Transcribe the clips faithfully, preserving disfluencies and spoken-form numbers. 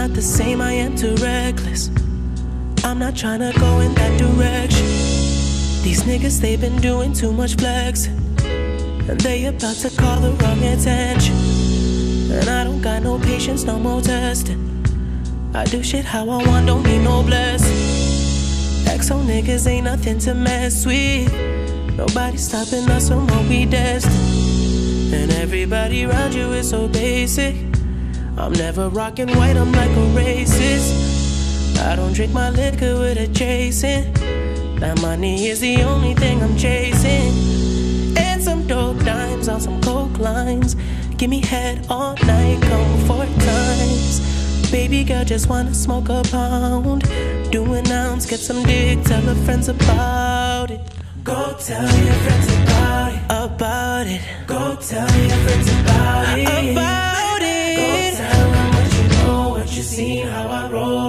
not the same, I am too reckless. I'm not tryna go in that direction. These niggas, they been doing too much flexing, and they about to call the wrong attention. And I don't got no patience, no more testing. I do shit how I want, don't need no blessing. X O niggas ain't nothing to mess with. Nobody stopping us from what we destined. And everybody around you is so basic. I'm never rocking white, I'm like a racist. I don't drink my liquor with a chasing. That money is the only thing I'm chasing. And some dope dimes on some coke lines. Give me head all night, come four times. Baby girl just wanna smoke a pound. Do an ounce, get some dick, tell her friends about it. Go tell your friends about it. About it. Go tell your friends about it. About it. Go tell them what you know, what you see, how I roll.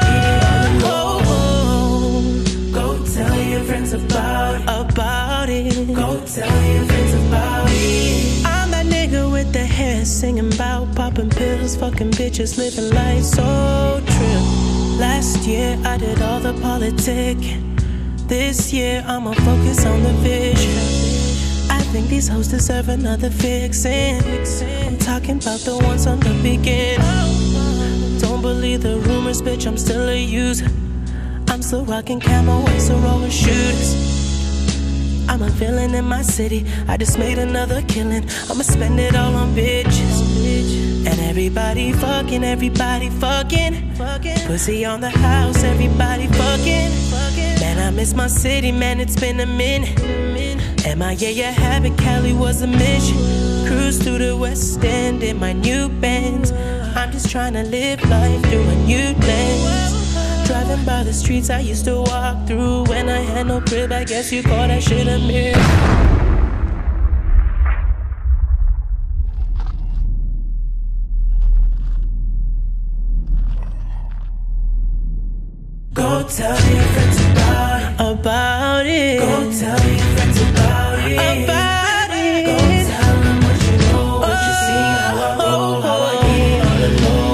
Tell your friends about it. About it. Go tell your friends about it. I'm that nigga with the hair singing about popping pills, fucking bitches, living life so true. Last year I did all the politicking. This year I'ma focus on the vision. I think these hoes deserve another fixin'. I'm talking about the ones on the beginning. Don't believe the rumors, bitch, I'm still a user. I'm still rocking camo, waist or rolling shooters. I'm a villain in my city, I just made another killing. I'ma spend it all on bitches. And everybody fucking, everybody fucking. Pussy on the house, everybody fucking. Man, I miss my city, man, it's been a minute. M I A, a habit, Cali was a mission. Cruise through the West End in my new Benz. I'm just trying to live life through a new lens. Driving by the streets I used to walk through when I had no crib, I guess you call that shit a mirror. Go tell your friends about it. About it. Go tell your friends about it. About it. Go tell them what you know, what you see, how I roll, how I get on the low.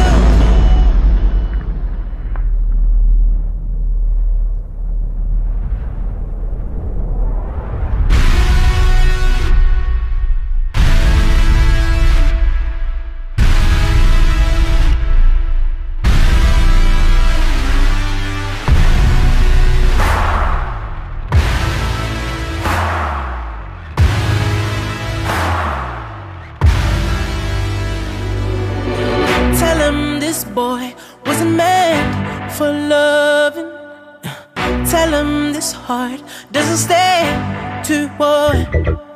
This boy wasn't meant for loving. Tell him this heart doesn't stay to one.